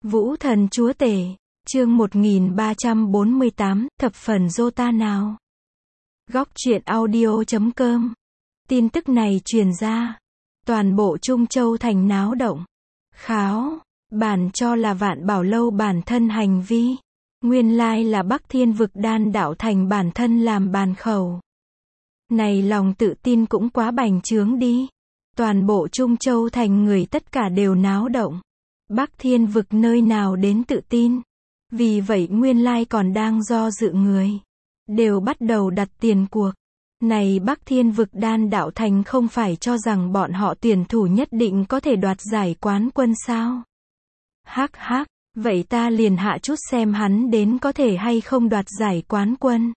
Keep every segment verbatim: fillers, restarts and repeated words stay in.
Vũ thần chúa tể, chương một nghìn ba trăm bốn mươi tám, thập phần Dota nào. Góc truyện audio chấm com. Tin tức này truyền ra, toàn bộ Trung Châu thành náo động. Kháo, bản cho là Vạn Bảo Lâu bản thân hành vi. Nguyên lai là Bắc Thiên Vực Đan đạo thành bản thân làm bàn khẩu. Này lòng tự tin cũng quá bành trướng đi. Toàn bộ Trung Châu thành người tất cả đều náo động. Bắc Thiên Vực nơi nào đến tự tin. Vì vậy nguyên lai còn đang do dự người. Đều bắt đầu đặt tiền cuộc. Này Bắc Thiên Vực Đan đạo thành không phải cho rằng bọn họ tuyển thủ nhất định có thể đoạt giải quán quân sao? Hắc hắc, vậy ta liền hạ chút xem hắn đến có thể hay không đoạt giải quán quân.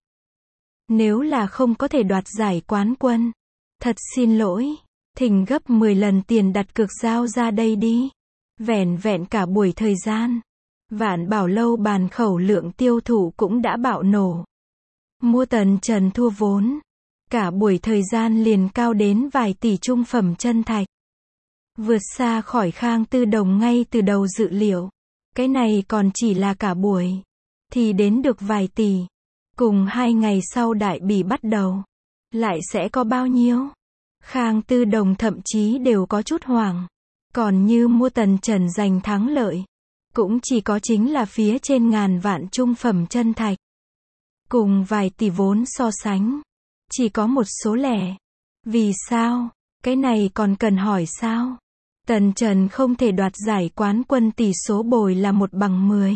Nếu là không có thể đoạt giải quán quân, thật xin lỗi, thỉnh gấp mười lần tiền đặt cược giao ra đây đi. Vẻn vẹn cả buổi thời gian, Vạn Bảo Lâu bàn khẩu lượng tiêu thụ cũng đã bạo nổ. Mua tần trần thua vốn, cả buổi thời gian liền cao đến vài tỷ trung phẩm chân thạch. Vượt xa khỏi Khang Tư Đồng ngay từ đầu dự liệu. Cái này còn chỉ là cả buổi, thì đến được vài tỷ. Cùng hai ngày sau đại bỉ bắt đầu, lại sẽ có bao nhiêu? Khang Tư Đồng thậm chí đều có chút hoảng. Còn như mua tần trần giành thắng lợi, cũng chỉ có chính là phía trên ngàn vạn trung phẩm chân thạch. Cùng vài tỷ vốn so sánh, chỉ có một số lẻ. Vì sao? Cái này còn cần hỏi sao? Tần Trần không thể đoạt giải quán quân tỷ số bồi là một bằng mười.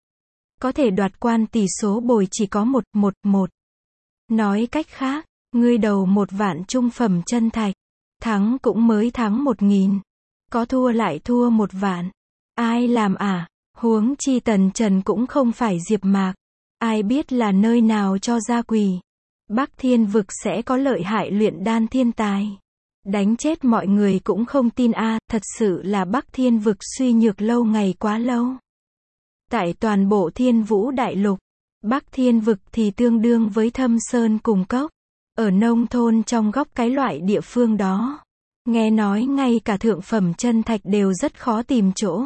Có thể đoạt quan tỷ số bồi chỉ có một, một, một. Nói cách khác, ngươi đầu một vạn trung phẩm chân thạch, thắng cũng mới thắng một nghìn. Có thua lại thua một vạn. Ai làm à? Huống chi Tần Trần cũng không phải Diệp Mạc. Ai biết là nơi nào cho ra quỳ. Bắc Thiên Vực sẽ có lợi hại luyện đan thiên tài. Đánh chết mọi người cũng không tin a, à, thật sự là Bắc Thiên Vực suy nhược lâu ngày quá lâu. Tại toàn bộ Thiên Vũ Đại Lục, Bắc Thiên Vực thì tương đương với Thâm Sơn cùng Cốc. Ở nông thôn trong góc cái loại địa phương đó, nghe nói ngay cả thượng phẩm chân thạch đều rất khó tìm chỗ.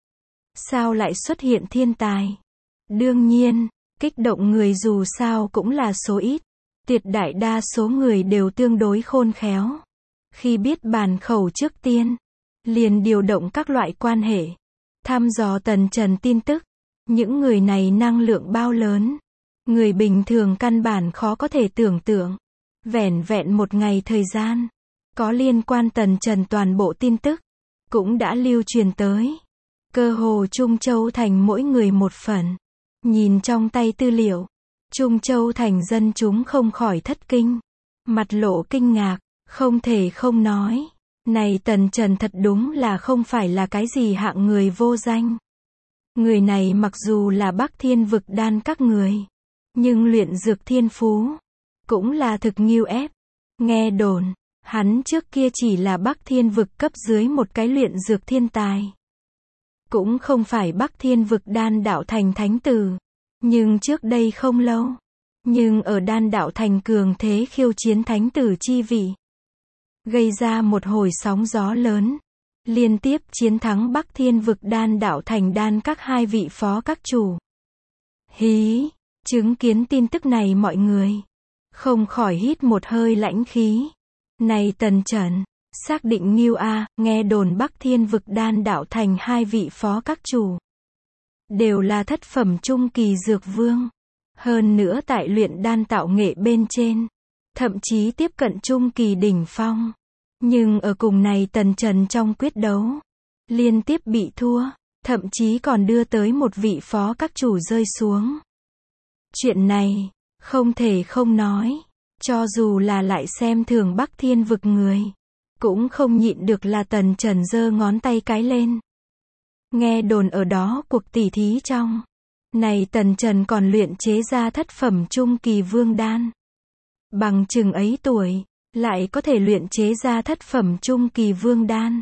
Sao lại xuất hiện thiên tài? Đương nhiên, kích động người dù sao cũng là số ít. Tuyệt đại đa số người đều tương đối khôn khéo. Khi biết bàn khẩu trước tiên, liền điều động các loại quan hệ, thăm dò Tần Trần tin tức. Những người này năng lượng bao lớn, người bình thường căn bản khó có thể tưởng tượng. Vẻn vẹn một ngày thời gian, có liên quan Tần Trần toàn bộ tin tức, cũng đã lưu truyền tới. Cơ hồ Trung Châu thành mỗi người một phần. Nhìn trong tay tư liệu, Trung Châu thành dân chúng không khỏi thất kinh. Mặt lộ kinh ngạc, không thể không nói. Này Tần Trần thật đúng là không phải là cái gì hạng người vô danh. Người này mặc dù là Bắc Thiên Vực đan các người, nhưng luyện dược thiên phú, cũng là thực nghiêu ép. Nghe đồn, hắn trước kia chỉ là Bắc Thiên Vực cấp dưới một cái luyện dược thiên tài. Cũng không phải Bắc Thiên Vực đan đạo thành thánh tử. Nhưng trước đây không lâu, nhưng ở đan đạo thành cường thế khiêu chiến thánh tử chi vị, gây ra một hồi sóng gió lớn. Liên tiếp chiến thắng Bắc Thiên Vực đan đạo thành đan các hai vị phó các chủ. Hí, chứng kiến tin tức này mọi người không khỏi hít một hơi lãnh khí. Này Tần Trần, xác định nghiêu a, nghe đồn Bắc Thiên Vực đan đạo thành hai vị phó các chủ đều là thất phẩm trung kỳ dược vương. Hơn nữa tại luyện đan tạo nghệ bên trên, thậm chí tiếp cận trung kỳ đỉnh phong. Nhưng ở cùng này Tần Trần trong quyết đấu, liên tiếp bị thua, thậm chí còn đưa tới một vị phó các chủ rơi xuống. Chuyện này, không thể không nói, cho dù là lại xem thường Bắc Thiên Vực người, cũng không nhịn được là Tần Trần giơ ngón tay cái lên. Nghe đồn ở đó cuộc tỉ thí trong, này Tần Trần còn luyện chế ra thất phẩm trung kỳ vương đan. Bằng chừng ấy tuổi, lại có thể luyện chế ra thất phẩm trung kỳ vương đan.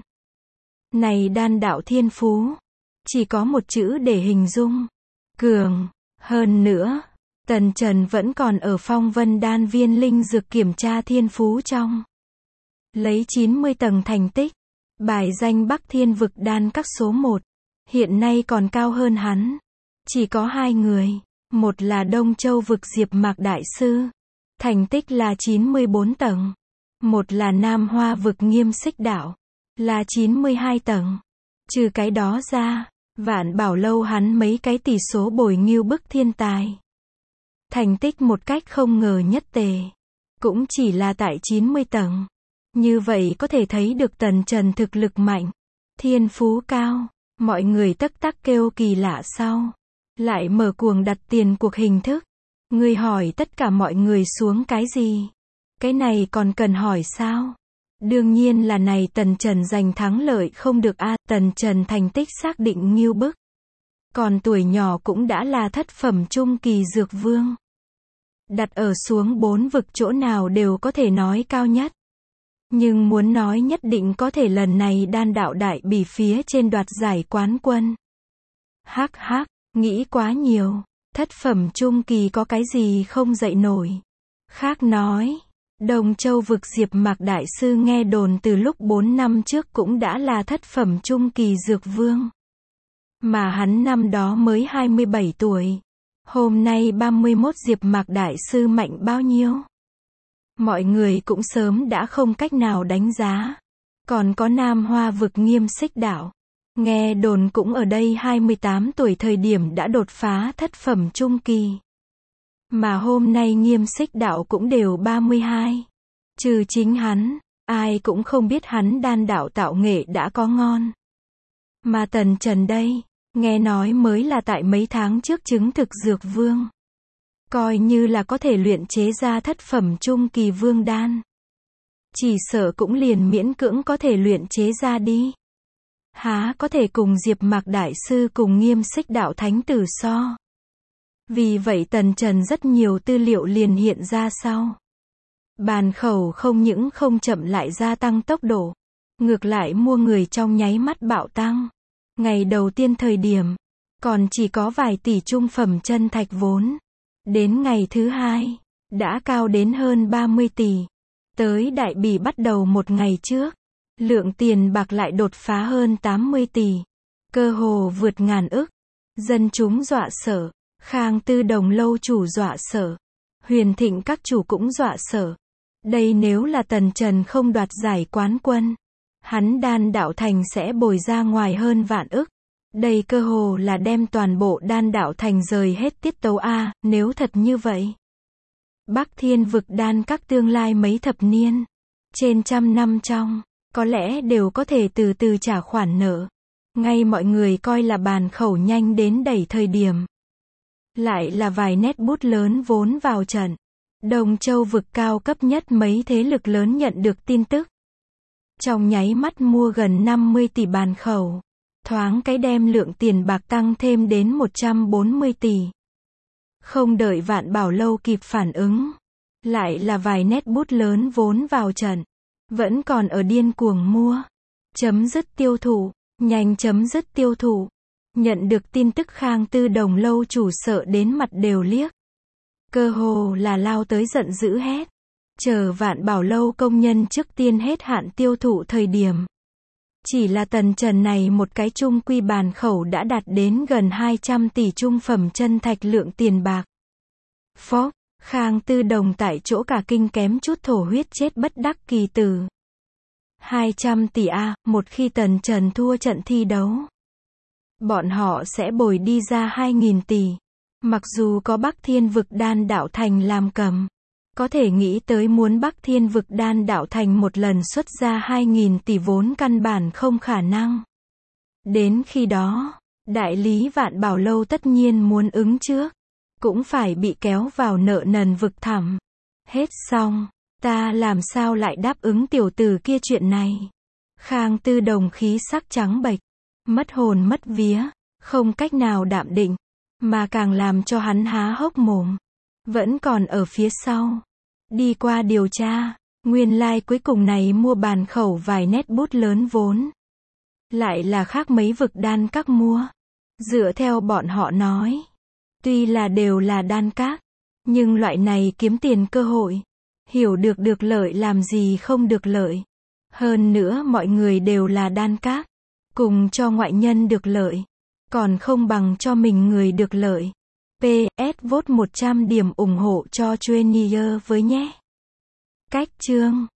Này đan đạo thiên phú, chỉ có một chữ để hình dung, cường. Hơn nữa, Tần Trần vẫn còn ở phong vân đan viên linh dược kiểm tra thiên phú trong. Lấy chín mươi tầng thành tích, bài danh Bắc Thiên Vực đan các số một. hiện nay còn cao hơn hắn. Chỉ có hai người, một là Đông Châu vực Diệp Mạc Đại Sư, thành tích là chín mươi bốn tầng. Một là Nam Hoa vực Nghiêm Xích Đạo, là chín mươi hai tầng. Trừ cái đó ra, Vạn Bảo Lâu hắn mấy cái tỷ số bồi ngưu bức thiên tài. Thành tích một cách không ngờ nhất tề, cũng chỉ là tại chín mươi tầng. Như vậy có thể thấy được Tần Trần thực lực mạnh, thiên phú cao, mọi người tắc tắc kêu kỳ lạ sau. Lại mở cuồng đặt tiền cuộc hình thức. Người hỏi tất cả mọi người xuống cái gì? Cái này còn cần hỏi sao? Đương nhiên là này Tần Trần giành thắng lợi không được a à, Tần Trần thành tích xác định ngưu bức. Còn tuổi nhỏ cũng đã là thất phẩm trung kỳ dược vương. Đặt ở xuống bốn vực chỗ nào đều có thể nói cao nhất. Nhưng muốn nói nhất định có thể lần này đan đạo đại bỉ phía trên đoạt giải quán quân. Hắc hắc, nghĩ quá nhiều. Thất phẩm trung kỳ có cái gì không dậy nổi. Khác nói, Đông Châu vực Diệp Mạc Đại Sư nghe đồn từ lúc bốn năm trước cũng đã là thất phẩm trung kỳ dược vương. Mà hắn năm đó mới hai mươi bảy tuổi. Hôm nay ba mươi mốt Diệp Mạc Đại Sư mạnh bao nhiêu? Mọi người cũng sớm đã không cách nào đánh giá. Còn có Nam Hoa vực Nghiêm Xích Đạo. Nghe đồn cũng ở đây hai mươi tám tuổi thời điểm đã đột phá thất phẩm trung kỳ. Mà hôm nay Nghiêm Xích Đạo cũng đều ba mươi hai. Trừ chính hắn, ai cũng không biết hắn đan đạo tạo nghệ đã có ngon. Mà Tần Trần đây, nghe nói mới là tại mấy tháng trước chứng thực dược vương. Coi như là có thể luyện chế ra thất phẩm trung kỳ vương đan. Chỉ sợ cũng liền miễn cưỡng có thể luyện chế ra đi. Há có thể cùng Diệp Mạc Đại Sư cùng Nghiêm Xích Đạo thánh tử so. Vì vậy Tần Trần rất nhiều tư liệu liền hiện ra sau. Bàn khẩu không những không chậm lại gia tăng tốc độ, ngược lại mua người trong nháy mắt bạo tăng. Ngày đầu tiên thời điểm, còn chỉ có vài tỷ trung phẩm chân thạch vốn. Đến ngày thứ hai, đã cao đến hơn ba mươi tỷ. Tới đại bỉ bắt đầu một ngày trước, lượng tiền bạc lại đột phá hơn tám mươi tỷ. Cơ hồ vượt ngàn ức. Dân chúng dọa sợ. Khang Tư Đồng lâu chủ dọa sợ. Huyền Thịnh các chủ cũng dọa sợ. Đây nếu là Tần Trần không đoạt giải quán quân, hắn đan đạo thành sẽ bồi ra ngoài hơn vạn ức. Đây cơ hồ là đem toàn bộ đan đạo thành rời hết tiết tấu a, nếu thật như vậy. Bắc Thiên vực đan các tương lai mấy thập niên, trên trăm năm trong, có lẽ đều có thể từ từ trả khoản nợ. Ngay mọi người coi là bàn khẩu nhanh đến đẩy thời điểm. Lại là vài nét bút lớn vốn vào trận. Đông Châu vực cao cấp nhất mấy thế lực lớn nhận được tin tức. Trong nháy mắt mua gần năm mươi tỷ bàn khẩu. Thoáng cái đem lượng tiền bạc tăng thêm đến một trăm bốn mươi tỷ. Không đợi Vạn Bảo Lâu kịp phản ứng. Lại là vài nét bút lớn vốn vào trận. Vẫn còn ở điên cuồng mua. Chấm dứt tiêu thụ. Nhanh chấm dứt tiêu thụ. Nhận được tin tức Khang Tư Đồng lâu chủ sợ đến mặt đều liếc. Cơ hồ là lao tới giận dữ hét. Chờ Vạn Bảo Lâu công nhân trước tiên hết hạn tiêu thụ thời điểm. Chỉ là Tần Trần này một cái trung quy bàn khẩu đã đạt đến gần hai trăm tỷ trung phẩm chân thạch lượng tiền bạc. Phó, Khang Tư Đồng tại chỗ cả kinh kém chút thổ huyết chết bất đắc kỳ tử. hai trăm tỷ a, một khi Tần Trần thua trận thi đấu. Bọn họ sẽ bồi đi ra hai nghìn tỷ. Mặc dù có Bắc Thiên vực đan đạo thành làm cầm. Có thể nghĩ tới muốn Bắc Thiên vực đan đạo thành một lần xuất ra hai nghìn tỷ vốn căn bản không khả năng. Đến khi đó, đại lý Vạn Bảo Lâu tất nhiên muốn ứng trước. Cũng phải bị kéo vào nợ nần vực thẳm. Hết xong, ta làm sao lại đáp ứng tiểu tử kia chuyện này. Khang Tư Đồng khí sắc trắng bệch. Mất hồn mất vía, không cách nào đạm định. Mà càng làm cho hắn há hốc mồm. Vẫn còn ở phía sau. Đi qua điều tra, nguyên lai like cuối cùng này mua bàn khẩu vài nét bút lớn vốn. Lại là khác mấy vực đan các mua. Dựa theo bọn họ nói. Tuy là đều là đan các. Nhưng loại này kiếm tiền cơ hội. Hiểu được được lợi làm gì không được lợi. Hơn nữa mọi người đều là đan các. Cùng cho ngoại nhân được lợi. Còn không bằng cho mình người được lợi. pê ét vote một trăm điểm ủng hộ cho Trenier với nhé. Cách chương